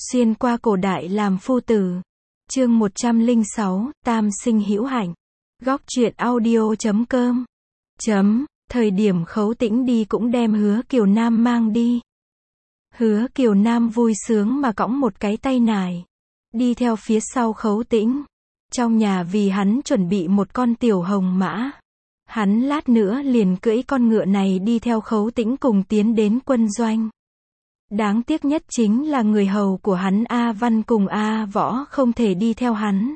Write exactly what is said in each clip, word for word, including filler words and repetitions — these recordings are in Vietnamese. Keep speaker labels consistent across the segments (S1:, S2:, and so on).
S1: Xuyên qua cổ đại làm phu tử. Chương một trăm lẻ sáu, Tam sinh hữu hạnh. Góc truyện audio chấm com. Chấm, thời điểm Khấu Tĩnh đi cũng đem Hứa Kiều Nam mang đi. Hứa Kiều Nam vui sướng mà cõng một cái tay nải, đi theo phía sau Khấu Tĩnh. Trong nhà vì hắn chuẩn bị một con tiểu hồng mã. Hắn lát nữa liền cưỡi con ngựa này đi theo Khấu Tĩnh cùng tiến đến quân doanh. Đáng tiếc nhất chính là người hầu của hắn A Văn cùng A Võ không thể đi theo hắn.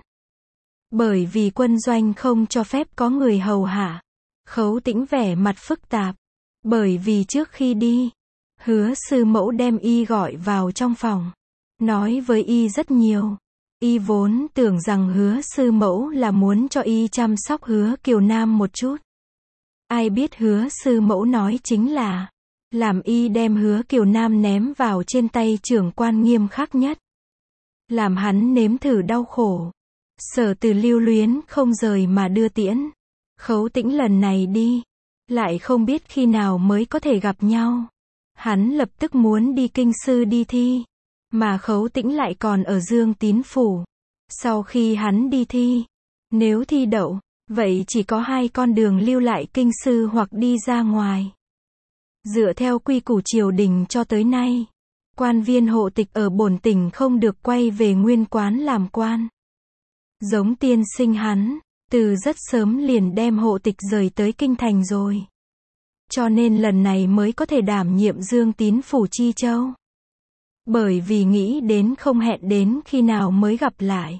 S1: Bởi vì quân doanh không cho phép có người hầu hạ. Khấu Tĩnh vẻ mặt phức tạp. Bởi vì trước khi đi, Hứa sư mẫu đem y gọi vào trong phòng. Nói với y rất nhiều. Y vốn tưởng rằng Hứa sư mẫu là muốn cho y chăm sóc Hứa Kiều Nam một chút. Ai biết Hứa sư mẫu nói chính là làm y đem Hứa Kiều Nam ném vào trên tay trưởng quan nghiêm khắc nhất. Làm hắn nếm thử đau khổ. Sở Từ lưu luyến không rời mà đưa tiễn. Khấu Tĩnh lần này đi, lại không biết khi nào mới có thể gặp nhau. Hắn lập tức muốn đi kinh sư đi thi, mà Khấu Tĩnh lại còn ở Dương Tín phủ. Sau khi hắn đi thi, nếu thi đậu, vậy chỉ có hai con đường lưu lại kinh sư hoặc đi ra ngoài. Dựa theo quy củ triều đình cho tới nay, quan viên hộ tịch ở bổn tỉnh không được quay về nguyên quán làm quan. Giống tiên sinh hắn, từ rất sớm liền đem hộ tịch rời tới kinh thành rồi. Cho nên lần này mới có thể đảm nhiệm Dương Tín phủ Chi Châu. Bởi vì nghĩ đến không hẹn đến khi nào mới gặp lại.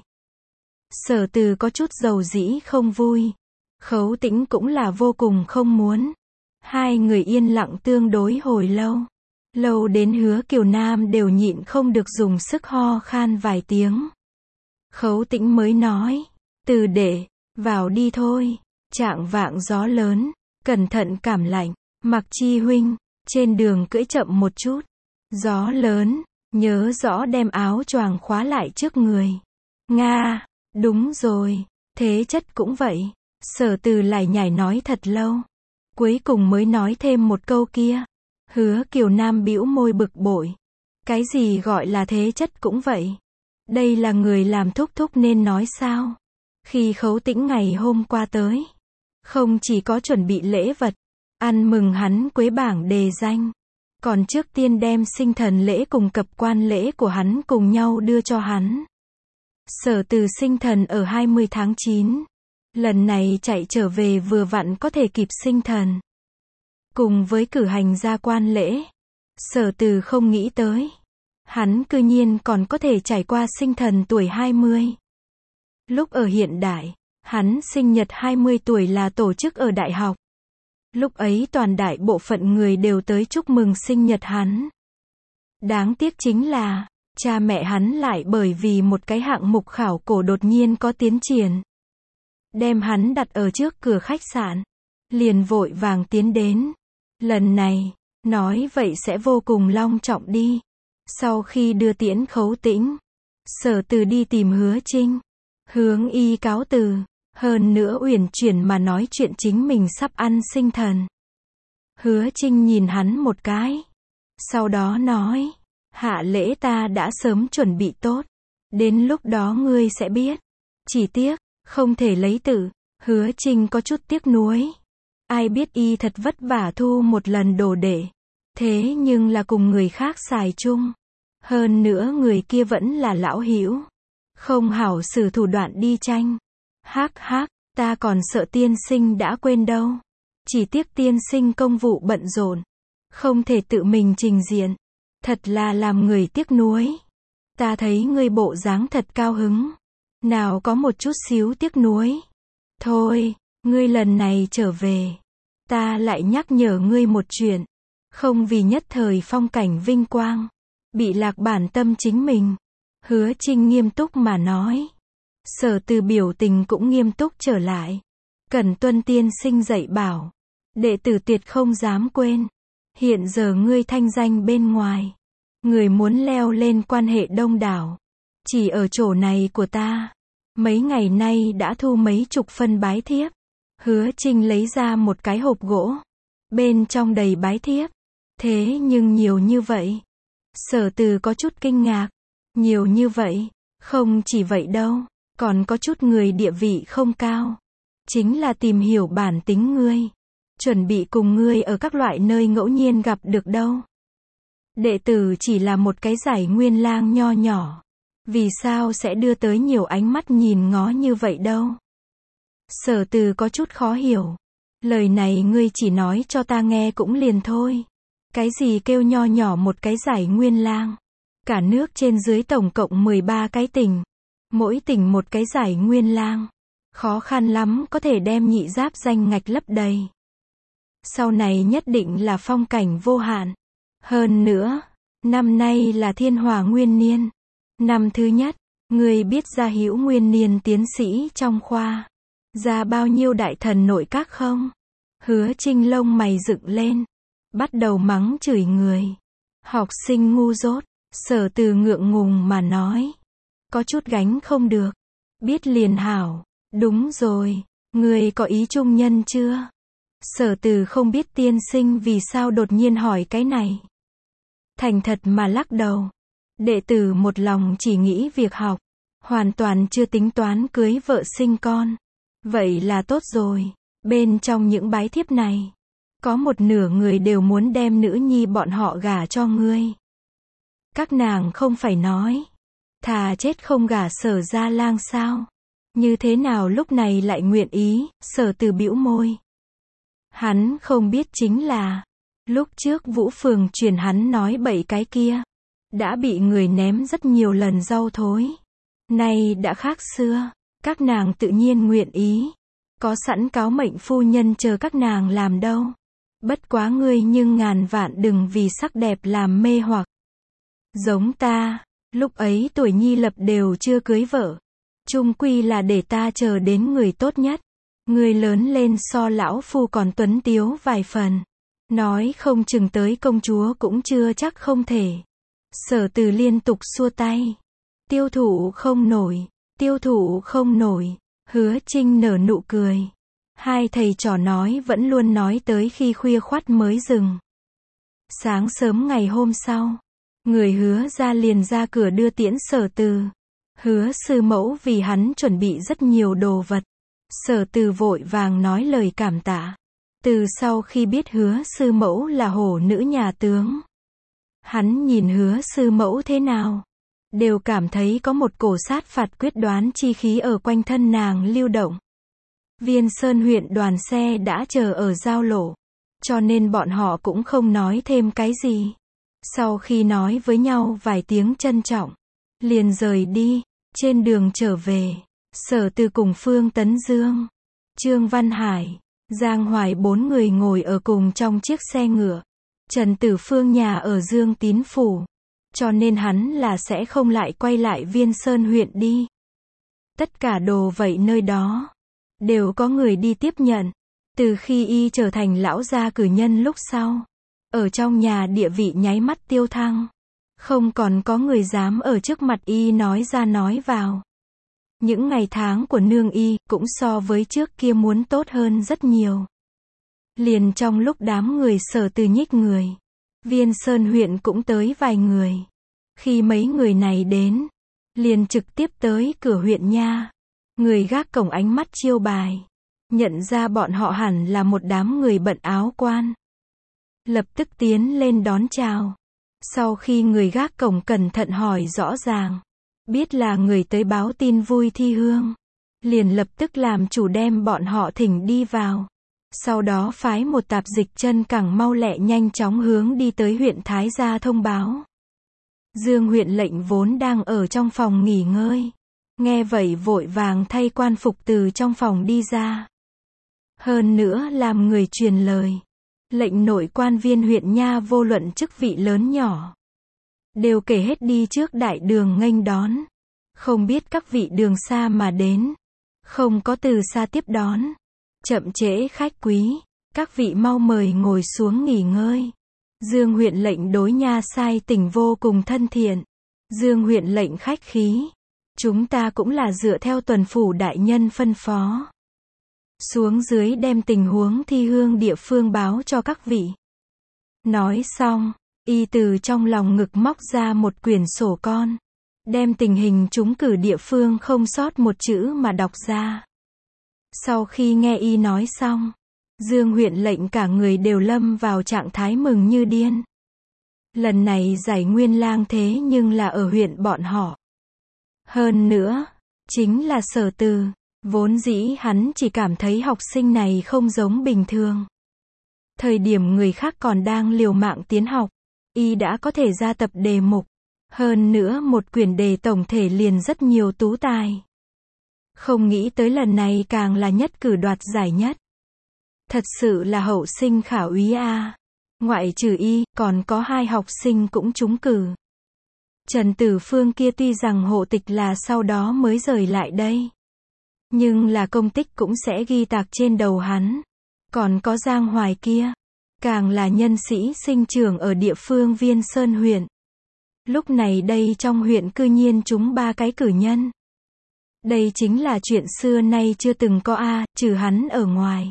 S1: Sở Từ có chút dầu dĩ không vui. Khấu Tĩnh cũng là vô cùng không muốn. Hai người yên lặng tương đối hồi lâu. Lâu đến Hứa Kiều Nam đều nhịn không được dùng sức ho khan vài tiếng. Khấu Tĩnh mới nói, Từ đệ, vào đi thôi. Trạng vạng gió lớn, cẩn thận cảm lạnh. Mặc Chi huynh, trên đường cưỡi chậm một chút. Gió lớn, nhớ rõ đem áo choàng khóa lại trước người. Nga, đúng rồi, Thế Chất cũng vậy. Sở Từ lải nhải nói thật lâu. Cuối cùng mới nói thêm một câu kia. Hứa Kiều Nam bĩu môi bực bội. Cái gì gọi là Thế Chất cũng vậy? Đây là người làm thúc thúc nên nói sao? Khi Khấu Tĩnh ngày hôm qua tới, không chỉ có chuẩn bị lễ vật, ăn mừng hắn quế bảng đề danh, còn trước tiên đem sinh thần lễ cùng cập quan lễ của hắn cùng nhau đưa cho hắn. Sở Từ sinh thần ở hai mươi tháng chín. Lần này chạy trở về vừa vặn có thể kịp sinh thần. Cùng với cử hành gia quan lễ, Sở Từ không nghĩ tới. Hắn cư nhiên còn có thể trải qua sinh thần tuổi hai mươi. Lúc ở hiện đại, hắn sinh nhật hai mươi tuổi là tổ chức ở đại học. Lúc ấy toàn đại bộ phận người đều tới chúc mừng sinh nhật hắn. Đáng tiếc chính là, cha mẹ hắn lại bởi vì một cái hạng mục khảo cổ đột nhiên có tiến triển. Đem hắn đặt ở trước cửa khách sạn. Liền vội vàng tiến đến. Lần này, nói vậy sẽ vô cùng long trọng đi. Sau khi đưa tiễn Khấu Tĩnh, Sở Từ đi tìm Hứa Trinh. Hướng y cáo từ. Hơn nữa uyển chuyển mà nói chuyện chính mình sắp ăn sinh thần. Hứa Trinh nhìn hắn một cái. Sau đó nói. Hạ lễ ta đã sớm chuẩn bị tốt. Đến lúc đó ngươi sẽ biết. Chỉ tiếc, không thể lấy tử. Hứa Trinh có chút tiếc nuối. Ai biết y thật vất vả thu một lần đồ đệ. Thế nhưng là cùng người khác xài chung. Hơn nữa người kia vẫn là lão hữu. Không hảo sử thủ đoạn đi tranh. Hắc hắc, ta còn sợ tiên sinh đã quên đâu. Chỉ tiếc tiên sinh công vụ bận rộn. Không thể tự mình trình diện. Thật là làm người tiếc nuối. Ta thấy ngươi bộ dáng thật cao hứng. Nào có một chút xíu tiếc nuối. Thôi, ngươi lần này trở về. Ta lại nhắc nhở ngươi một chuyện. Không vì nhất thời phong cảnh vinh quang. Bị lạc bản tâm chính mình. Hứa Trinh nghiêm túc mà nói. Sở Từ biểu tình cũng nghiêm túc trở lại. Cần tuân tiên sinh dạy bảo. Đệ tử tuyệt không dám quên. Hiện giờ ngươi thanh danh bên ngoài. Người muốn leo lên quan hệ đông đảo. Chỉ ở chỗ này của ta. Mấy ngày nay đã thu mấy chục phân bái thiếp. Hứa Trinh lấy ra một cái hộp gỗ. Bên trong đầy bái thiếp. Thế nhưng nhiều như vậy. Sở Từ có chút kinh ngạc. Nhiều như vậy. Không chỉ vậy đâu. Còn có chút người địa vị không cao. Chính là tìm hiểu bản tính ngươi. Chuẩn bị cùng ngươi ở các loại nơi ngẫu nhiên gặp được đâu. Đệ tử chỉ là một cái giải nguyên lang nho nhỏ. Vì sao sẽ đưa tới nhiều ánh mắt nhìn ngó như vậy đâu? Sở Từ có chút khó hiểu. Lời này ngươi chỉ nói cho ta nghe cũng liền thôi. Cái gì kêu nho nhỏ một cái giải nguyên lang? Cả nước trên dưới tổng cộng mười ba cái tỉnh. Mỗi tỉnh một cái giải nguyên lang. Khó khăn lắm có thể đem nhị giáp danh ngạch lấp đầy. Sau này nhất định là phong cảnh vô hạn. Hơn nữa, năm nay là thiên hòa nguyên niên. Năm thứ nhất, ngươi biết gia hữu nguyên niên tiến sĩ trong khoa. Ra bao nhiêu đại thần nội các không? Hứa Trinh lông mày dựng lên. Bắt đầu mắng chửi người. Học sinh ngu dốt. Sở Từ ngượng ngùng mà nói. Có chút gánh không được. Biết liền hảo. Đúng rồi. Ngươi có ý trung nhân chưa? Sở Từ không biết tiên sinh vì sao đột nhiên hỏi cái này. Thành thật mà lắc đầu. Đệ tử một lòng chỉ nghĩ việc học. Hoàn toàn chưa tính toán cưới vợ sinh con. Vậy là tốt rồi. Bên trong những bái thiếp này, có một nửa người đều muốn đem nữ nhi bọn họ gả cho ngươi. Các nàng không phải nói. Thà chết không gả Sở gia lang sao? Như thế nào lúc này lại nguyện ý? Sở Từ bĩu môi. Hắn không biết chính là, lúc trước Vũ Phường truyền hắn nói bậy cái kia. Đã bị người ném rất nhiều lần rau thối. Nay đã khác xưa. Các nàng tự nhiên nguyện ý. Có sẵn cáo mệnh phu nhân chờ các nàng làm đâu. Bất quá ngươi nhưng ngàn vạn đừng vì sắc đẹp làm mê hoặc. Giống ta, lúc ấy tuổi nhi lập đều chưa cưới vợ. Chung quy là để ta chờ đến người tốt nhất. Ngươi lớn lên so lão phu còn tuấn tiếu vài phần. Nói không chừng tới công chúa cũng chưa chắc không thể. Sở Từ liên tục xua tay. Tiêu thụ không nổi, tiêu thụ không nổi. Hứa Trinh nở nụ cười. Hai thầy trò nói vẫn luôn nói tới khi khuya khoắt mới dừng. Sáng sớm ngày hôm sau, người Hứa ra liền ra cửa đưa tiễn Sở Từ. Hứa sư mẫu vì hắn chuẩn bị rất nhiều đồ vật. Sở Từ vội vàng nói lời cảm tạ. Từ sau khi biết Hứa sư mẫu là hổ nữ nhà tướng, hắn nhìn Hứa sư mẫu thế nào, đều cảm thấy có một cổ sát phạt quyết đoán chi khí ở quanh thân nàng lưu động. Viên Sơn huyện đoàn xe đã chờ ở giao lộ, cho nên bọn họ cũng không nói thêm cái gì. Sau khi nói với nhau vài tiếng trân trọng, liền rời đi. Trên đường trở về, Sở Từ cùng Phương Tấn Dương, Trương Văn Hải, Giang Hoài bốn người ngồi ở cùng trong chiếc xe ngựa. Trần Tử Phương nhà ở Dương Tín Phủ, cho nên hắn là sẽ không lại quay lại Viên Sơn huyện đi. Tất cả đồ vậy nơi đó đều có người đi tiếp nhận. Từ khi y trở thành lão gia cử nhân lúc sau, ở trong nhà địa vị nháy mắt tiêu thăng. Không còn có người dám ở trước mặt y nói ra nói vào. Những ngày tháng của nương y cũng so với trước kia muốn tốt hơn rất nhiều. Liền trong lúc đám người Sở Từ nhích người, Viên Sơn huyện cũng tới vài người. Khi mấy người này đến, liền trực tiếp tới cửa huyện nha. Người gác cổng ánh mắt chiêu bài, nhận ra bọn họ hẳn là một đám người bận áo quan. Lập tức tiến lên đón chào. Sau khi người gác cổng cẩn thận hỏi rõ ràng, biết là người tới báo tin vui thi hương, liền lập tức làm chủ đem bọn họ thỉnh đi vào. Sau đó phái một tạp dịch chân cẳng mau lẹ nhanh chóng hướng đi tới huyện Thái Gia thông báo. Dương huyện lệnh vốn đang ở trong phòng nghỉ ngơi, nghe vậy vội vàng thay quan phục từ trong phòng đi ra. Hơn nữa làm người truyền lời, lệnh nội quan viên huyện nha vô luận chức vị lớn nhỏ, đều kể hết đi trước đại đường nghênh đón. Không biết các vị đường xa mà đến, không có từ xa tiếp đón, chậm trễ khách quý, các vị mau mời ngồi xuống nghỉ ngơi. Dương huyện lệnh đối nha sai tỉnh vô cùng thân thiện. Dương huyện lệnh khách khí. Chúng ta cũng là dựa theo tuần phủ đại nhân phân phó. Xuống dưới đem tình huống thi hương địa phương báo cho các vị. Nói xong, y từ trong lòng ngực móc ra một quyển sổ con. đem tình hình trúng cử địa phương không sót một chữ mà đọc ra. Sau khi nghe y nói xong, Dương huyện lệnh cả người đều lâm vào trạng thái mừng như điên. Lần này giải nguyên lang thế nhưng là ở huyện bọn họ. Hơn nữa, chính là Sở Từ, vốn dĩ hắn chỉ cảm thấy học sinh này không giống bình thường. Thời điểm người khác còn đang liều mạng tiến học, y đã có thể ra tập đề mục. Hơn nữa một quyển đề tổng thể liền rất nhiều tú tài. Không nghĩ tới lần này càng là nhất cử đoạt giải nhất. Thật sự là hậu sinh khả úy a. Ngoại trừ y, còn có hai học sinh cũng trúng cử. Trần Tử Phương kia tuy rằng hộ tịch là sau đó mới rời lại đây, nhưng là công tích cũng sẽ ghi tạc trên đầu hắn. Còn có Giang Hoài kia, càng là nhân sĩ sinh trưởng ở địa phương Viên Sơn huyện. Lúc này đây trong huyện cư nhiên trúng ba cái cử nhân. Đây chính là chuyện xưa nay chưa từng có a, trừ hắn ở ngoài.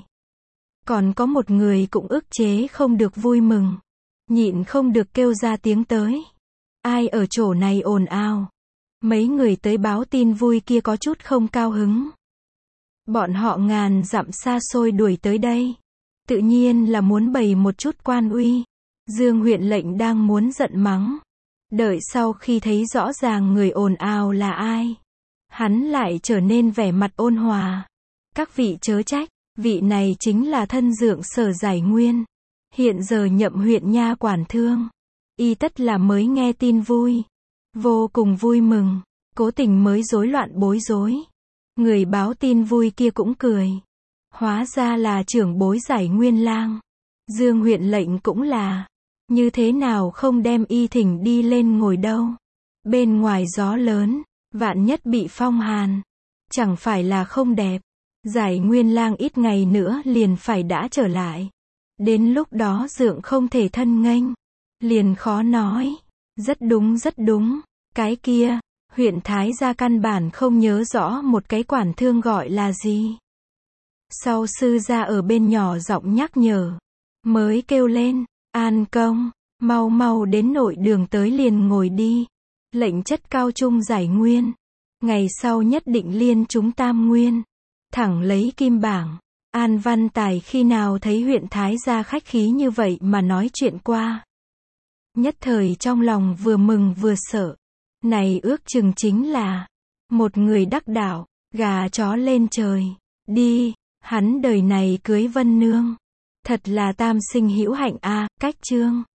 S1: Còn có một người cũng ức chế không được vui mừng, nhịn không được kêu ra tiếng tới. Ai ở chỗ này ồn ào? Mấy người tới báo tin vui kia có chút không cao hứng. Bọn họ ngàn dặm xa xôi đuổi tới đây, tự nhiên là muốn bày một chút quan uy. Dương huyện lệnh đang muốn giận mắng, đợi sau khi thấy rõ ràng người ồn ào là ai, hắn lại trở nên vẻ mặt ôn hòa. Các vị chớ trách, vị này chính là thân dượng Sở Giải Nguyên, hiện giờ nhậm huyện nha quản thương. Y tất là mới nghe tin vui, vô cùng vui mừng, cố tình mới rối loạn bối rối. Người báo tin vui kia cũng cười, hóa ra là trưởng bối Giải Nguyên lang. Dương huyện lệnh cũng là, như thế nào không đem y thỉnh đi lên ngồi đâu. Bên ngoài gió lớn, vạn nhất bị phong hàn, chẳng phải là không đẹp. Giải Nguyên lang ít ngày nữa liền phải đã trở lại, đến lúc đó dượng không thể thân nghênh, liền khó nói. Rất đúng rất đúng, cái kia, huyện Thái gia căn bản không nhớ rõ một cái quản thương gọi là gì. Sau sư gia ở bên nhỏ giọng nhắc nhở, mới kêu lên, An công, mau mau đến nội đường tới liền ngồi đi. Lệnh chất cao trung Giải Nguyên, ngày sau nhất định liên chúng tam nguyên, thẳng lấy kim bảng. An Văn Tài khi nào thấy huyện Thái gia khách khí như vậy mà nói chuyện qua. Nhất thời trong lòng vừa mừng vừa sợ. Này ước chừng chính là một người đắc đạo, gà chó lên trời. Đi, hắn đời này cưới Vân Nương, thật là tam sinh hữu hạnh a. Cách chương